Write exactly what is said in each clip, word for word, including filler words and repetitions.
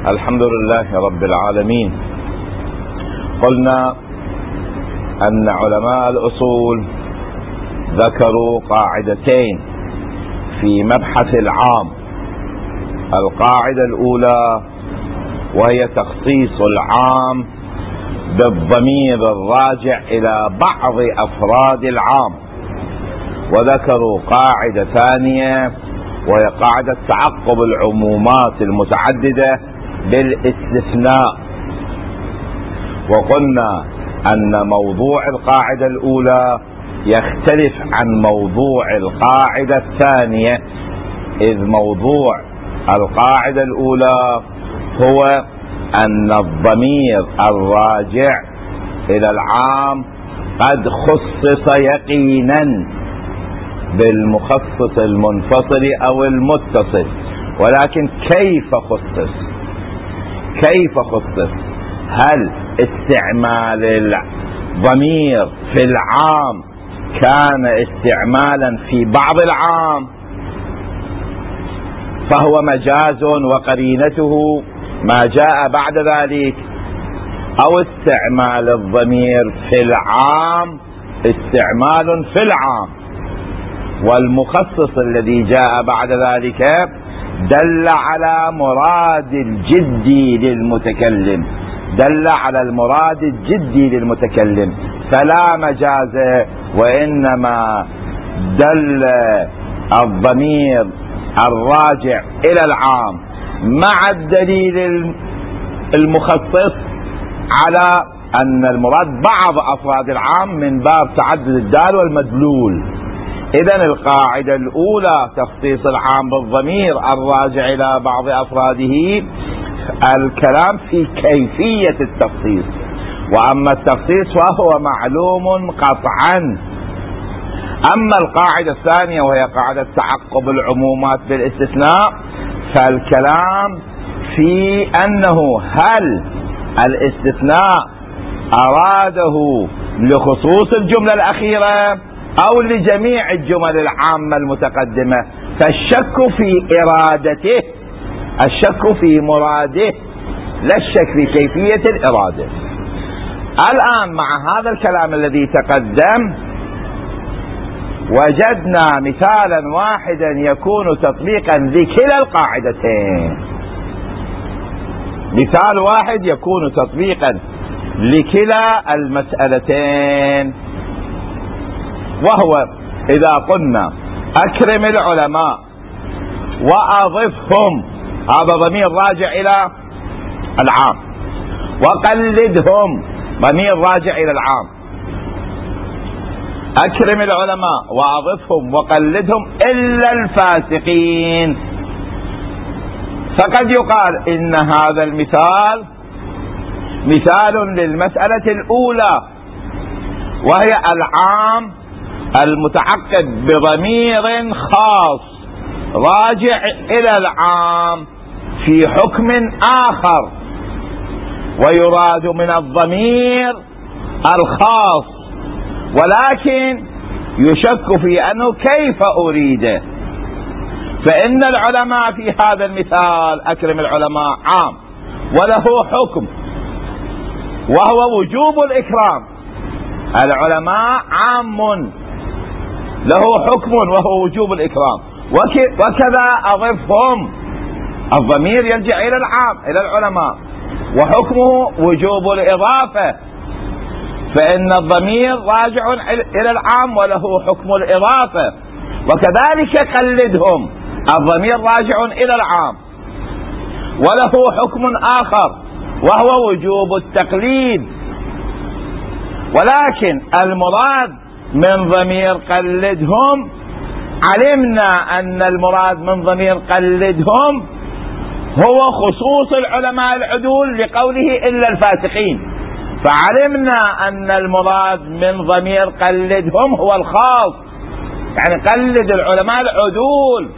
الحمد لله رب العالمين. قلنا أن علماء الأصول ذكروا قاعدتين في مبحث العام. القاعدة الأولى وهي تخصيص العام بالضمير الراجع إلى بعض أفراد العام، وذكروا قاعدة ثانية وهي قاعدة تعقب العمومات المتعددة بالاستثناء. وقلنا أن موضوع القاعدة الأولى يختلف عن موضوع القاعدة الثانية، إذ موضوع القاعدة الأولى هو أن الضمير الراجع إلى العام قد خصص يقينا بالمخصص المنفصل أو المتصل، ولكن كيف خصص؟ كيف خصص؟ هل استعمال الضمير في العام كان استعمالا في بعض العام فهو مجاز وقرينته ما جاء بعد ذلك، أو استعمال الضمير في العام استعمال في العام والمخصص الذي جاء بعد ذلك دل على مراد الجدي للمتكلم دل على المراد الجدي للمتكلم فلا مجاز، وإنما دل الضمير الراجع إلى العام مع الدليل المخصص على أن المراد بعض أفراد العام من باب تعدد الدال والمدلول. إذن القاعدة الأولى تخصيص العام بالضمير الراجع إلى بعض أفراده، الكلام في كيفية التخصيص، وأما التخصيص فهو معلوم قطعا. أما القاعدة الثانية وهي قاعدة تعقب العمومات بالاستثناء، فالكلام في أنه هل الاستثناء أراده لخصوص الجملة الأخيرة أو لجميع الجمل العامة المتقدمة، فالشك في إرادته، الشك في مراده، لا الشك في كيفية الإرادة. الآن مع هذا الكلام الذي تقدم وجدنا مثالا واحدا يكون تطبيقا لكلا القاعدتين، مثال واحد يكون تطبيقا لكلا المسألتين، وهو إذا قلنا أكرم العلماء وأضفهم، هذا ضمير راجع إلى العام، وقلدهم ضمير راجع إلى العام. أكرم العلماء وأضفهم وقلدهم إلا الفاسقين، فقد يقال إن هذا المثال مثال للمسألة الأولى، وهي العام المتعقب بضمير خاص راجع إلى العام في حكم آخر، ويراد من الضمير الخاص ولكن يشك في أنه كيف أريده. فإن العلماء في هذا المثال أكرم العلماء عام وله حكم وهو وجوب الإكرام، العلماء عام له حكم وهو وجوب الإكرام، وكذا أضفهم الضمير يرجع إلى العام إلى العلماء وحكمه وجوب الإضافة، فإن الضمير راجع إلى العام وله حكم الإضافة. وكذلك قلدهم، الضمير راجع إلى العام وله حكم آخر وهو وجوب التقليد، ولكن المراد من ضمير قلدهم علمنا أن المراد من ضمير قلدهم هو خصوص العلماء العدول لقوله إلا الفاسقين، فعلمنا أن المراد من ضمير قلدهم هو الخاص، يعني قلد العلماء العدول.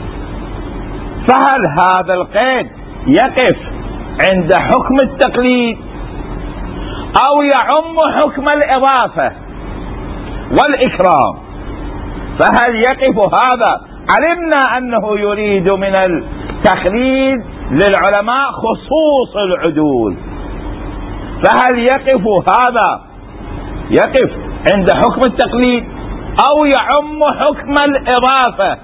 فهل هذا القيد يقف عند حكم التقليد أو يعم حكم الإضافة والإكرام؟ فهل يقف هذا؟ علمنا أنه يريد من التقليد للعلماء خصوص العدول. فهل يقف هذا يقف عند حكم التقليد أو يعم حكم الإضافة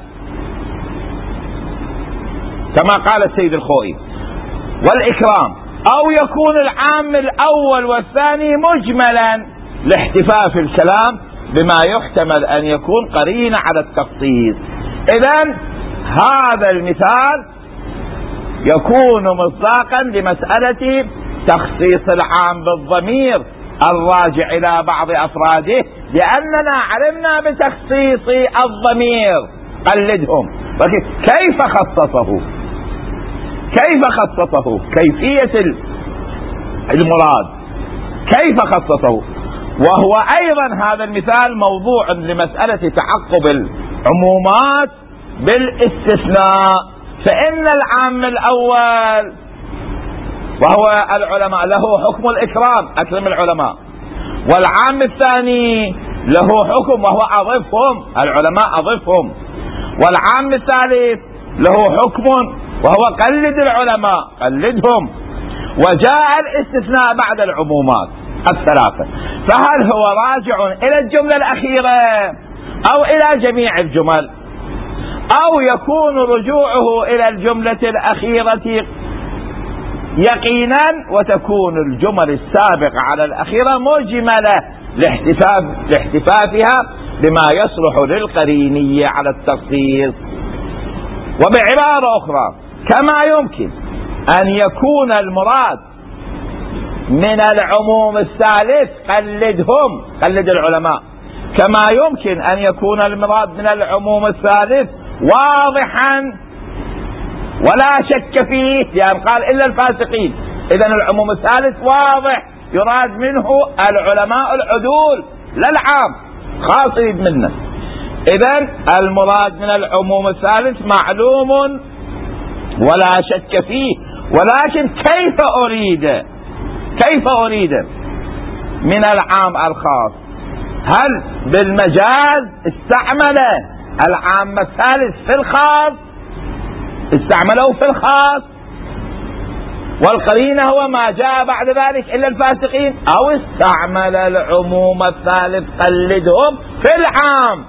كما قال السيد الخوئي والإكرام، أو يكون العام الأول والثاني مجملا لاحتفاء في الكلام بما يحتمل أن يكون قرينة على التخصيص. إذن هذا المثال يكون مصداقا لمسألة تخصيص العام بالضمير الراجع إلى بعض أفراده، لأننا علمنا بتخصيص الضمير قلدهم. كيف خصصه؟ كيف خصصه؟ كيفية المراد كيف خصصه؟ وهو أيضا هذا المثال موضوع لمسألة تعقب العمومات بالاستثناء. فإن العام الأول وهو العلماء له حكم الإكرام، أكرم العلماء، والعام الثاني له حكم وهو أضفهم، العلماء أضفهم، والعام الثالث له حكم وهو قلد العلماء، قلدهم، وجاء الاستثناء بعد العمومات الثلاثة. فهل هو راجع إلى الجملة الأخيرة أو إلى جميع الجمل، أو يكون رجوعه إلى الجملة الأخيرة يقينا وتكون الجمل السابقة على الأخيرة مجملة لاحتفافها بما يصلح للقرينية على التخصيص؟ وبعبارة أخرى، كما يمكن أن يكون المراد من العموم الثالث قلدهم، قلد العلماء، كما يمكن أن يكون المراد من العموم الثالث واضحا ولا شك فيه، لأن قال إلا الفاسقين. إذن العموم الثالث واضح، يراد منه العلماء العدول لا العام خاص منه. إذن المراد من العموم الثالث معلوم ولا شك فيه، ولكن كيف أريد كيف أريد من العام الخاص؟ هل بالمجاز استعمل العام الثالث في الخاص، استعمله في الخاص والقرينة هو ما جاء بعد ذلك إلا الفاسقين، أو استعمل العموم الثالث قلدهم في العام،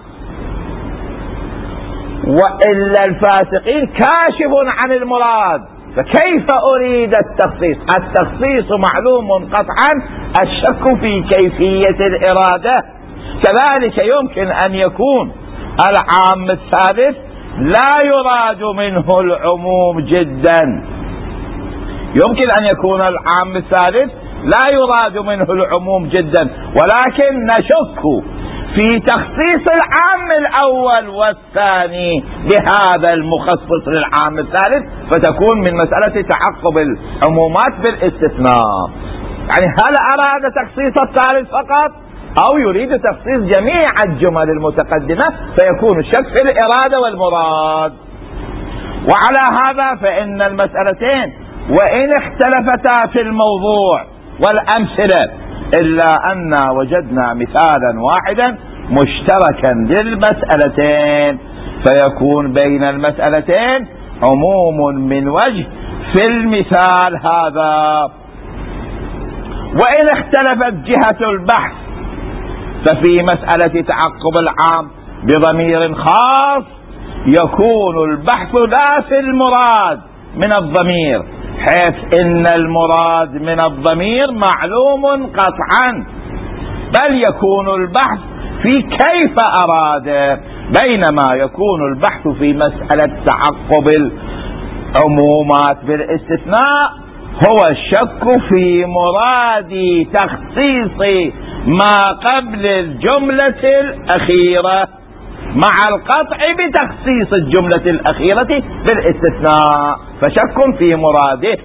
وإلا الفاسقين كاشف عن المراد. فكيف أريد التخصيص؟ التخصيص معلوم قطعا، الشك في كيفية الإرادة. كذلك يمكن أن يكون العام الثالث لا يراد منه العموم جدا، يمكن أن يكون العام الثالث لا يراد منه العموم جدا، ولكن نشك في تخصيص العام الأول والثاني بهذا المخصص للعام الثالث، فتكون من مسألة تعقب العمومات بالاستثناء. يعني هل أراد تخصيص الثالث فقط أو يريد تخصيص جميع الجمل المتقدمة، فيكون الشك في الإرادة والمراد. وعلى هذا فإن المسألتين وإن اختلفتا في الموضوع والأمثلة إلا أن وجدنا مثالا واحدا مشتركا للمسألتين، فيكون بين المسألتين عموم من وجه في المثال هذا. وإن اختلفت جهة البحث ففي مسألة تعقب العام بضمير خاص يكون البحث لا في المراد من الضمير، حيث إن المراد من الضمير معلوم قطعا، بل يكون البحث في كيف أراد، بينما يكون البحث في مسألة تعقب العمومات بالاستثناء هو الشك في مراد تخصيص ما قبل الجملة الأخيرة مع القطع بتخصيص الجملة الأخيرة بالاستثناء، فشك في مراده.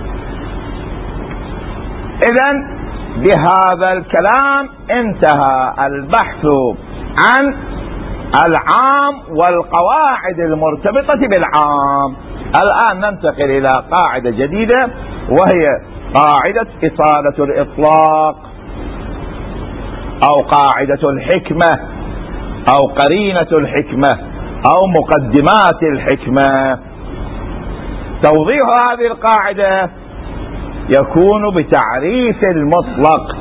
إذن بهذا الكلام انتهى البحث عن العام والقواعد المرتبطة بالعام. الآن ننتقل إلى قاعدة جديدة، وهي قاعدة إطالة الإطلاق أو قاعدة الحكمة أو قرينة الحكمة أو مقدمات الحكمة. توضيح هذه القاعدة يكون بتعريف المطلق،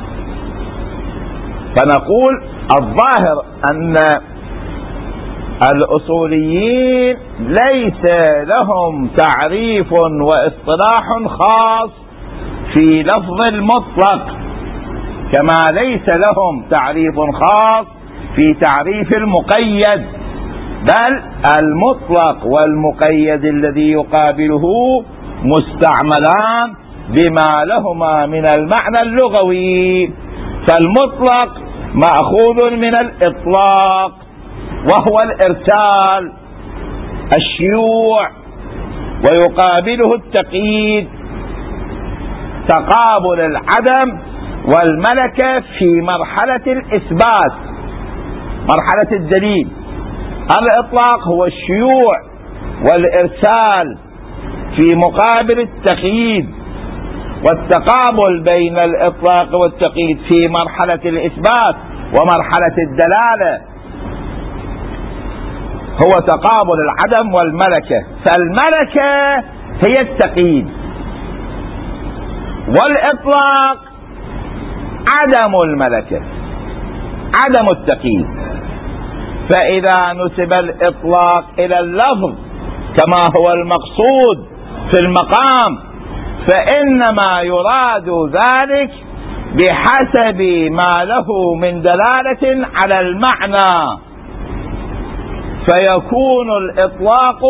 فنقول الظاهر أن الأصوليين ليس لهم تعريف واصطلاح خاص في لفظ المطلق، كما ليس لهم تعريف خاص في تعريف المقيد، بل المطلق والمقيد الذي يقابله مستعملان بما لهما من المعنى اللغوي. فالمطلق مأخوذ من الإطلاق وهو الإرسال الشيوع، ويقابله التقييد تقابل العدم والملكة في مرحلة الإثبات، مرحلة الدليل. الإطلاق هو الشيوع والإرسال في مقابل التقييد، والتقابل بين الإطلاق والتقييد في مرحلة الإثبات ومرحلة الدلالة هو تقابل العدم والملكة. فالملكة هي التقييد، والإطلاق عدم الملكة، عدم التقييد. فإذا نسب الإطلاق إلى اللفظ كما هو المقصود في المقام، فإنما يراد ذلك بحسب ما له من دلالة على المعنى، فيكون الإطلاق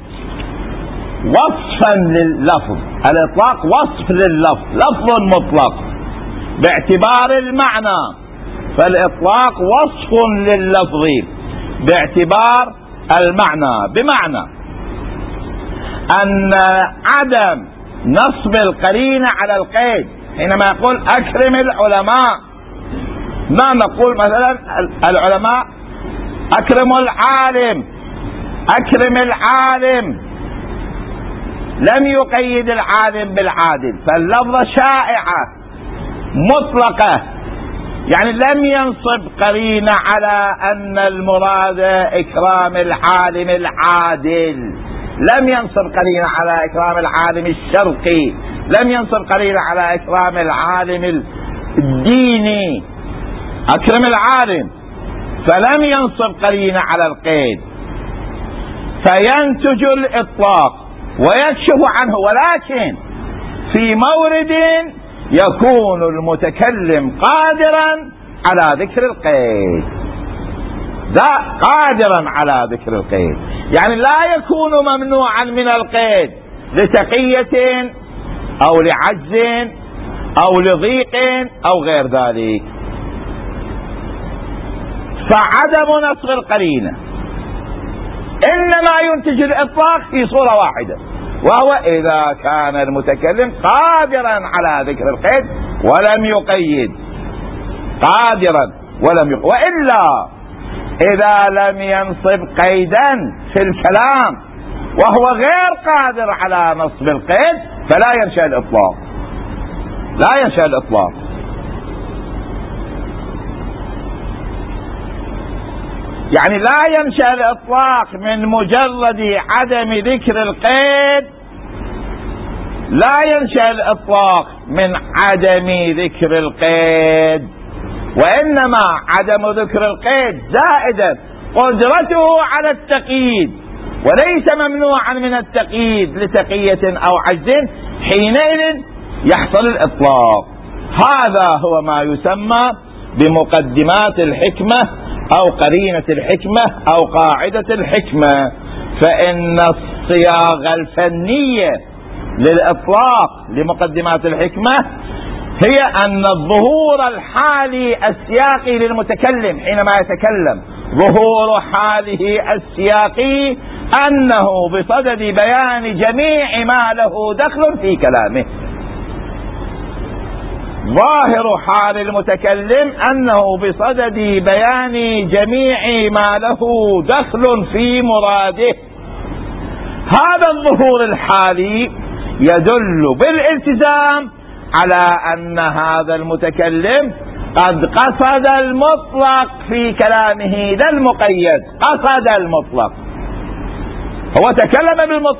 وصفا لللفظ. الإطلاق وصف لللفظ، لفظ مطلق باعتبار المعنى، فالإطلاق وصف لللفظ باعتبار المعنى، بمعنى أن عدم نصب القرينة على القيد. حينما يقول أكرم العلماء، ما نقول مثلا العلماء أكرم العالم، أكرم العالم، لم يقيد العالم بالعادل، فاللفظة شائعة مطلقة، يعني لم ينصب قرينة على أن المراد إكرام العالم العادل، لم ينصب قرينة على إكرام العالم الشرقي، لم ينصب قرينة على إكرام العالم الديني، أكرم العالم، فلم ينصب قرينة على القيد، فينتج الإطلاق ويكشف عنه. ولكن في مورد يكون المتكلم قادرا على ذكر القيد، ذا قادرا على ذكر القيد، يعني لا يكون ممنوعا من القيد لتقية أو لعجز أو لضيق أو غير ذلك. فعدم نصب القرينة إنما ينتج الإطلاق في صورة واحدة، وهو إذا كان المتكلم قادرا على ذكر القيد ولم يقيد، قادرا ولم يقيد. وإلا إذا لم ينصب قيدا في الكلام وهو غير قادر على نصب القيد فلا ينشأ الإطلاق، لا ينشأ الإطلاق. يعني لا ينشأ الإطلاق من مجرد عدم ذكر القيد، لا ينشأ الإطلاق من عدم ذكر القيد، وإنما عدم ذكر القيد زائدا قدرته على التقييد، وليس ممنوعا من التقييد لتقية أو عجز، حينئذ يحصل الإطلاق. هذا هو ما يسمى بمقدمات الحكمة أو قرينة الحكمة أو قاعدة الحكمة. فإن الصياغة الفنية للإطلاق لمقدمات الحكمة هي أن الظهور الحالي السياقي للمتكلم حينما يتكلم، ظهور حاله السياقي أنه بصدد بيان جميع ما له دخل في كلامه. ظاهر حال المتكلم أنه بصدد بيان جميع ما له دخل في مراده. هذا الظهور الحالي يدل بالالتزام على أن هذا المتكلم قد قصد المطلق في كلامه لا المقيد، قصد المطلق، هو تكلم بالمطلق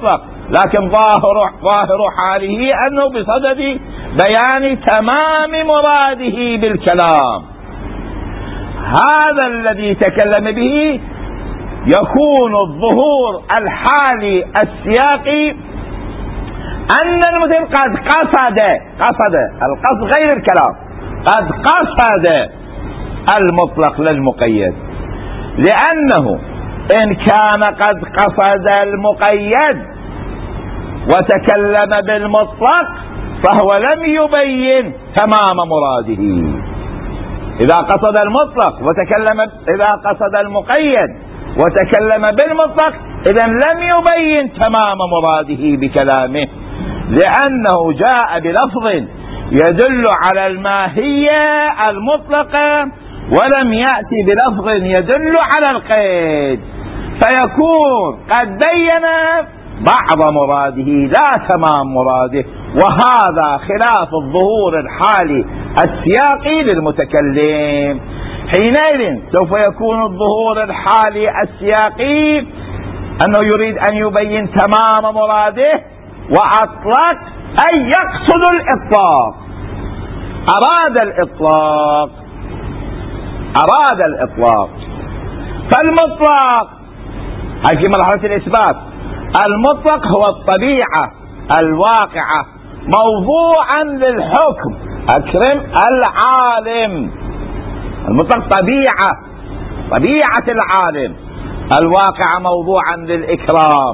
لكن ظاهر ظاهر حاله أنه بصدد بيان تمام مراده بالكلام. هذا الذي تكلم به يكون الظهور الحالي السياقي أن المتكلم قد قصد قصد القصد غير الكلام، قد قصد المطلق للمقيد، لأنه إن كان قد قصد المقيد وتكلم بالمطلق فهو لم يبين تمام مراده. إذا قصد المطلق وتكلم إذا قصد المقيد وتكلم بالمطلق إذن لم يبين تمام مراده بكلامه، لأنه جاء بلفظ يدل على الماهية المطلقة ولم يأتي بلفظ يدل على القيد، فيكون قد بين بعض مراده لا تمام مراده، وهذا خلاف الظهور الحالي السياقي للمتكلم. حينئذ سوف يكون الظهور الحالي السياقي أنه يريد أن يبين تمام مراده وأطلق أي يقصد الإطلاق، أراد الإطلاق أراد الإطلاق فالمطلق هذه في مرحلة الإثبات. المطلق هو الطبيعة الواقعة موضوعا للحكم. أكرم العالم، المطلق طبيعة طبيعة العالم الواقعة موضوعا للإكرام.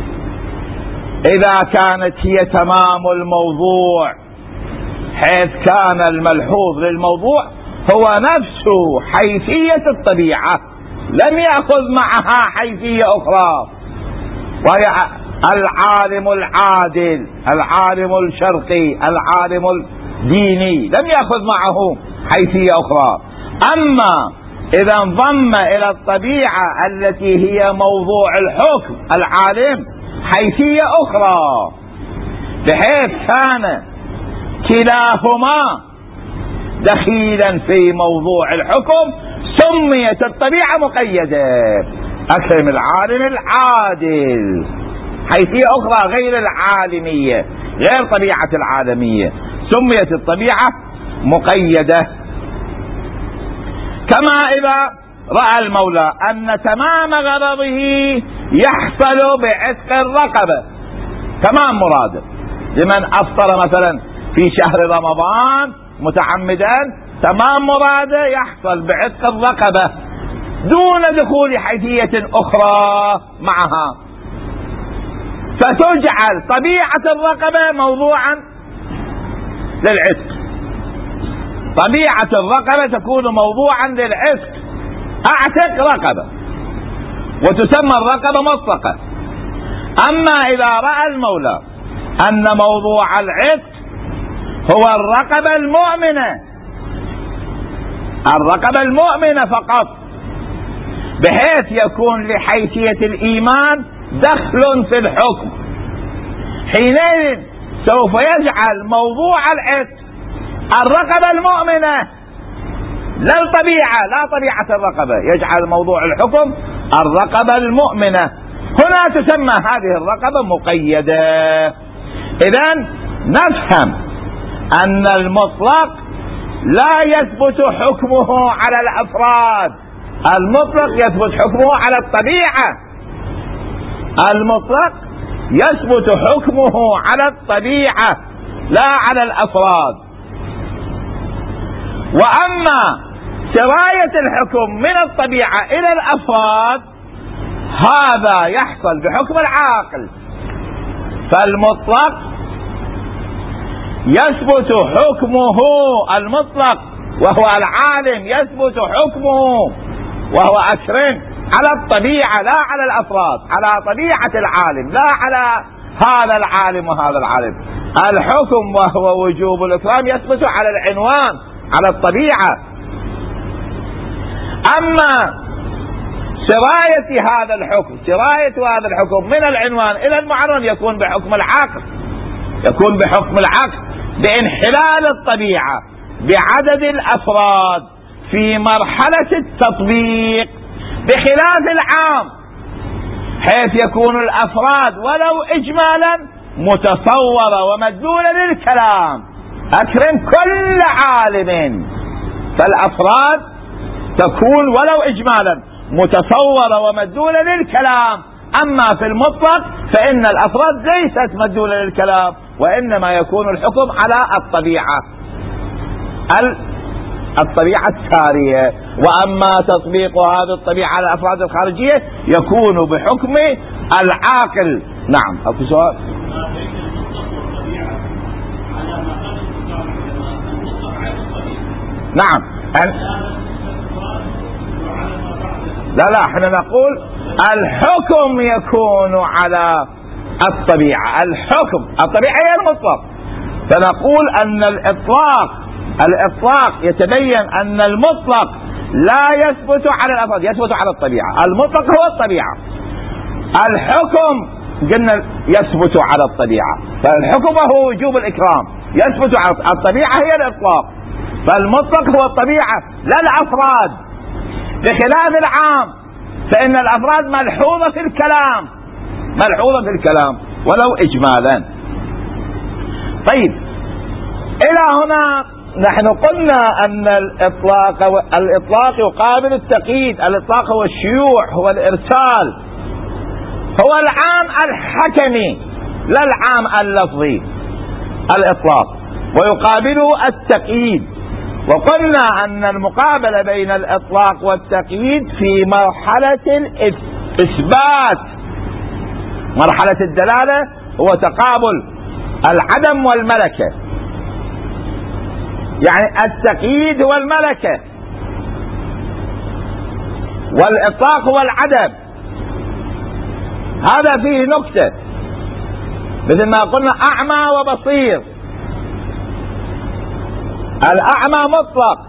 إذا كانت هي تمام الموضوع حيث كان الملحوظ للموضوع هو نفسه حيثية الطبيعة، لم يأخذ معها حيثية أخرى، وهي العالم العادل، العالم الشرقي، العالم الديني، لم يأخذ معه حيثية أخرى. أما إذا انضم إلى الطبيعة التي هي موضوع الحكم العالم حيثية أخرى، بحيث كان كلاهما دخيلا في موضوع الحكم سميت الطبيعة مقيدة. أكرم العالم العادل حيثية أخرى غير العالمية، غير طبيعة العالمية، سميت الطبيعة مقيدة. كما إذا رأى المولى أن تمام غرضه يحصل بعتق الرقبة، تمام مراده لمن أفطر مثلا في شهر رمضان متعمدا، تمام مراده يحصل بعتق الرقبة دون دخول حيثية أخرى معها، فتجعل طبيعة الرقبة موضوعا للعتق. طبيعة الرقبة تكون موضوعا للعتق، أعتق رقبة، وتسمى الرقبة مطلقة. أما إذا رأى المولى أن موضوع العتق هو الرقبة المؤمنة، الرقبة المؤمنة فقط، بحيث يكون لحيثية الإيمان دخل في الحكم، حينئذ سوف يجعل موضوع العتق الرقبة المؤمنة لا الطبيعة، لا طبيعة الرقبة، يجعل موضوع الحكم الرقبة المؤمنة. هنا تسمى هذه الرقبة مقيدة. إذن نفهم أن المطلق لا يثبت حكمه على الأفراد، المطلق يثبت حكمه على الطبيعة، المطلق يثبت حكمه على الطبيعة لا على الأفراد. وأما سراية الحكم من الطبيعة إلى الأفراد هذا يحصل بحكم العاقل، فالمطلق يثبت حكمه، المطلق وهو العالم يثبت حكمه وهو أكرم على الطبيعة لا على الأفراد، على طبيعة العالم لا على هذا العالم وهذا العالم. الحكم وهو وجوب الإكرام يثبت على العنوان، على الطبيعة. أما سراية هذا الحكم، سراية هذا الحكم من العنوان إلى المعنون يكون بحكم العقل، يكون بحكم العقل بانحلال الطبيعة بعدد الأفراد في مرحلة التطبيق، بخلاف العام حيث يكون الأفراد ولو إجمالا متصورة ومدلولة للكلام. أكرم كل عالم، فالأفراد تكون ولو إجمالا متصورة ومدلولة للكلام. أما في المطلق فإن الأفراد ليست مدلولة للكلام، وإنما يكون الحكم على الطبيعة الطبيعة السارية. وأما تطبيق هذه الطبيعة على الأفراد الخارجية يكون بحكم العاقل. نعم. أو في سؤال؟ نعم. لا لا احنا نقول الحكم يكون على الطبيعة. الحكم الطبيعة هي المطلق، فنقول أن الإطلاق الإطلاق يتبين أن المطلق لا يثبت على الأفراد، يثبت على الطبيعة. المطلق هو الطبيعة، الحكم قلنا يثبت على الطبيعة، فالحكم هو وجوب الإكرام يثبت على الطبيعة هي الإطلاق، فالمطلق هو الطبيعة لا الأفراد، بخلاف العام فإن الأفراد ملحوظة في الكلام، ملحوظة في الكلام ولو إجمالا. طيب إلى هنا نحن قلنا أن الإطلاق الإطلاق يقابل التقييد. الإطلاق هو الشيوع، هو الإرسال، هو العام الحكمي لا العام اللفظي الإطلاق، ويقابله التقييد. وقلنا أن المقابلة بين الإطلاق والتقييد في مرحلة الإثبات. مرحلة الدلالة هو تقابل العدم والملكة، يعني التقييد هو الملكة والإطلاق هو العدم. هذا فيه نكتة، مثل ما قلنا أعمى وبصير. الأعمى مطلق،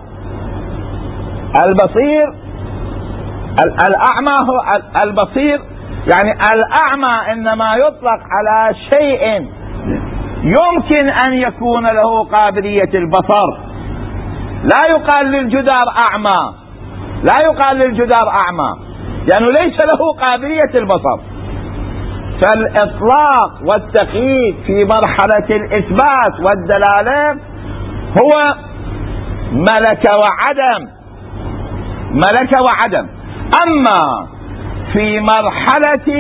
البصير الأعمى هو البصير، يعني الأعمى إنما يطلق على شيء يمكن أن يكون له قابلية البصر. لا يقال للجدار أعمى، لا يقال للجدار أعمى لأنه يعني ليس له قابلية البصر. فالإطلاق والتقييد في مرحلة الإثبات والدلالة هو ملك وعدم، ملك وعدم. أما في مرحلة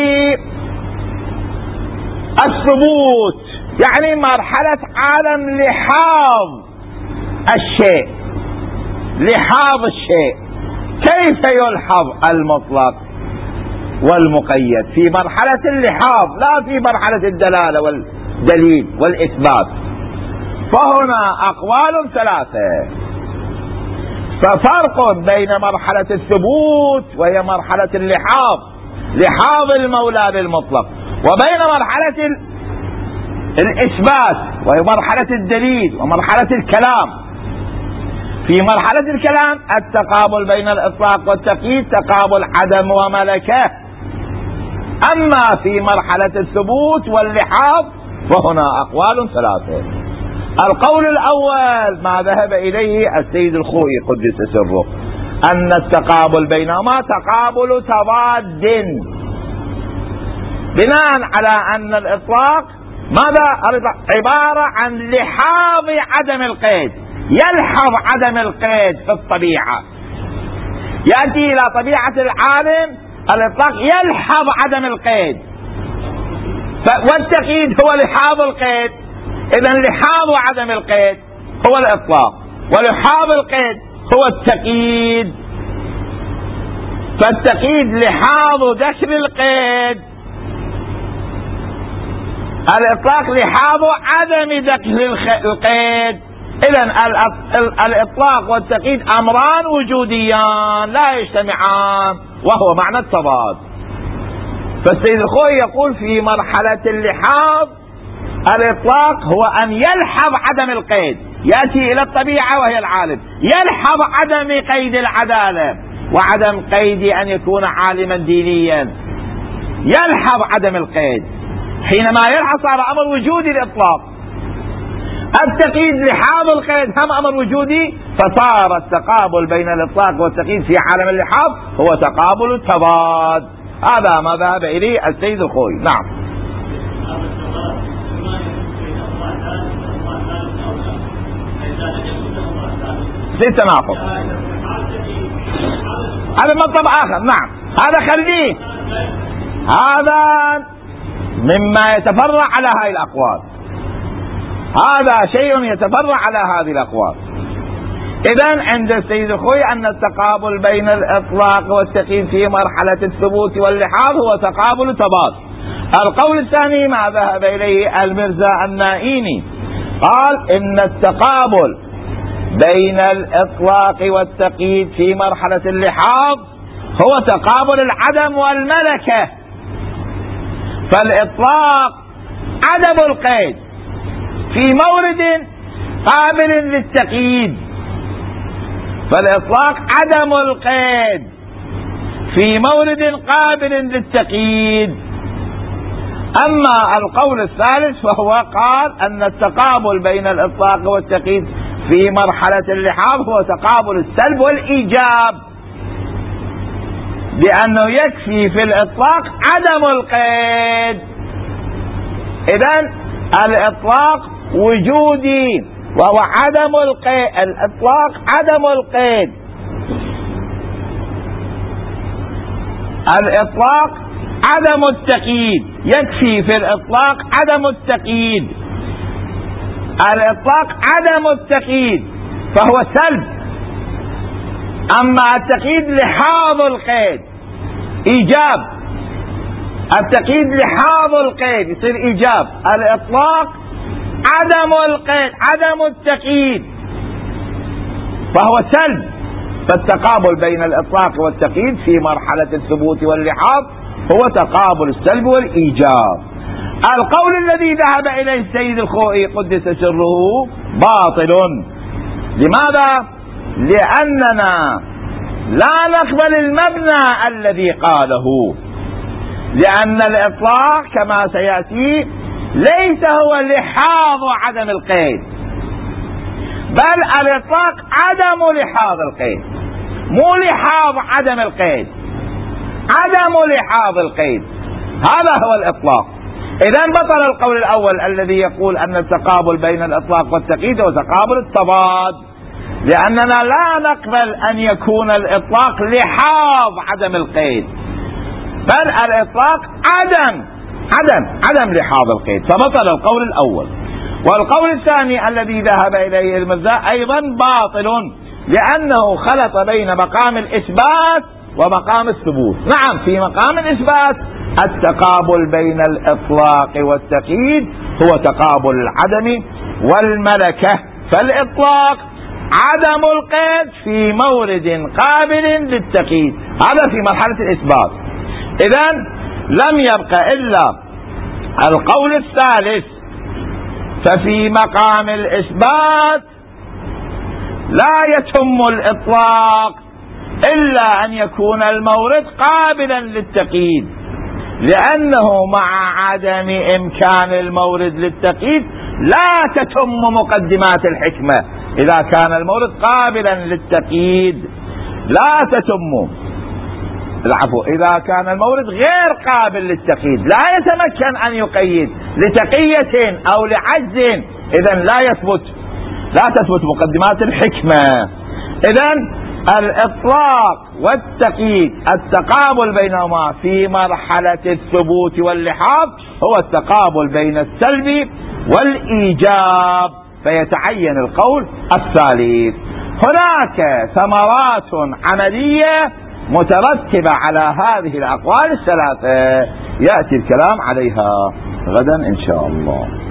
الثبوت يعني مرحلة عالم لحاظ الشيء، لحاظ الشيء، كيف يلحظ المطلق والمقيد؟ في مرحلة اللحاظ لا في مرحلة الدلالة والدليل والإثبات. فهنا أقوال ثلاثة، ففرق بين مرحلة الثبوت وهي مرحلة اللحاظ، لحاظ المولى بالمطلق، وبين مرحلة الإثبات وهي مرحلة الدليل ومرحلة الكلام. في مرحلة الكلام التقابل بين الإطلاق والتقييد تقابل عدم وملكة. أما في مرحلة الثبوت واللحاظ فهنا أقوال ثلاثة. القول الأول ما ذهب إليه السيد الخوئي قدس سره، أن التقابل بينهما تقابل تضاد، بناء على أن الإطلاق ماذا؟ عبارة عن لحاظ عدم القيد، يلحظ عدم القيد في الطبيعة، يأتي إلى طبيعة العالم الإطلاق يلحظ عدم القيد، والتقييد هو لحاظ القيد. إذن لحاظ عدم القيد هو الإطلاق، ولحاظ القيد هو التقييد. فالتقييد لحاظ دخل القيد، الإطلاق لحاظ عدم دخل القيد. إذن الإطلاق والتقييد أمران وجوديان لا يجتمعان، وهو معنى التضاد. فالسيد الخوئي يقول في مرحلة اللحاظ الإطلاق هو أن يلحظ عدم القيد، يأتي إلى الطبيعة وهي العالم، يلحظ عدم قيد العدالة وعدم قيد أن يكون عالما دينيا، يلحظ عدم القيد. حينما يلحظ صار أمر وجودي الإطلاق. التقييد لحاظ القيد هم أمر وجودي، فصار التقابل بين الإطلاق والتقييد في عالم اللحاظ هو تقابل التضاد. هذا ما ذهب إليه السيد الخوئي. نعم. في تناقض، هذا مطلب آخر. نعم هذا خليه، هذا مما يتفرع على هذه الأقوال، هذا شيء يتفرع على هذه الأقوال. إذن عند السيد الخوئي أن التقابل بين الإطلاق والتقييد في مرحلة الثبوت واللحاظ هو تقابل تضاد. القول الثاني ما ذهب إليه المرزا النائيني، قال إن التقابل بين الإطلاق والتقييد في مرحلة اللحاظ هو تقابل العدم والملكة. فالإطلاق عدم القيد في مورد قابل للتقييد، فالإطلاق عدم القيد في مورد قابل للتقييد. أما القول الثالث فهو قال أن التقابل بين الإطلاق والتقييد في مرحلة اللحاظ هو تقابل السلب والإيجاب، لأنه يكفي في الإطلاق عدم القيد. إذن الإطلاق وجودي وهو عدم القيد، الإطلاق عدم القيد، الإطلاق عدم التقييد، يكفي في الإطلاق عدم التقييد. الإطلاق عدم التقييد فهو سلب، أما التقييد لحاظ القيد إيجاب، التقييد لحاظ القيد يصير إيجاب. الإطلاق عدم القيد عدم التقييد فهو سلب. فالتقابل بين الإطلاق والتقييد في مرحلة الثبوت واللحاظ هو تقابل السلب والإيجاب. القول الذي ذهب إليه السيد الخوئي قدس سره باطل. لماذا؟ لأننا لا نقبل المبنى الذي قاله، لأن الإطلاق كما سيأتي ليس هو لحاظ عدم القيد، بل الإطلاق عدم لحاظ القيد، مو لحاظ عدم القيد، عدم لحاظ القيد، هذا هو الإطلاق. إذن بطل القول الأول الذي يقول أن التقابل بين الإطلاق والتقييد هو تقابل التضاد، لأننا لا نقبل أن يكون الإطلاق لحاظ عدم القيد، بل الإطلاق عدم عدم عدم لحاظ القيد، فبطل القول الأول. والقول الثاني الذي ذهب إليه المرزا أيضا باطل، لأنه خلط بين مقام الإثبات ومقام الثبوت. نعم في مقام الإثبات التقابل بين الإطلاق والتقييد هو تقابل العدم والملكة، فالإطلاق عدم القيد في مورد قابل للتقييد، هذا في مرحلة الإثبات. إذن لم يبق إلا القول الثالث، ففي مقام الإثبات لا يتم الإطلاق إلا أن يكون المورد قابلا للتقييد، لأنه مع عدم إمكان المورد للتقييد لا تتم مقدمات الحكمة. إذا كان المورد قابلا للتقييد لا تتم، العفو، إذا كان المورد غير قابل للتقييد لا يتمكن أن يقيد لتقية أو لعجز، إذن لا يثبت لا تثبت مقدمات الحكمة. إذن الإطلاق والتقييد التقابل بينهما في مرحلة الثبوت واللحاظ هو التقابل بين السلب والإيجاب، فيتعين القول الثالث. هناك ثمرات عملية مترتبة على هذه الأقوال الثلاثة يأتي الكلام عليها غدا إن شاء الله.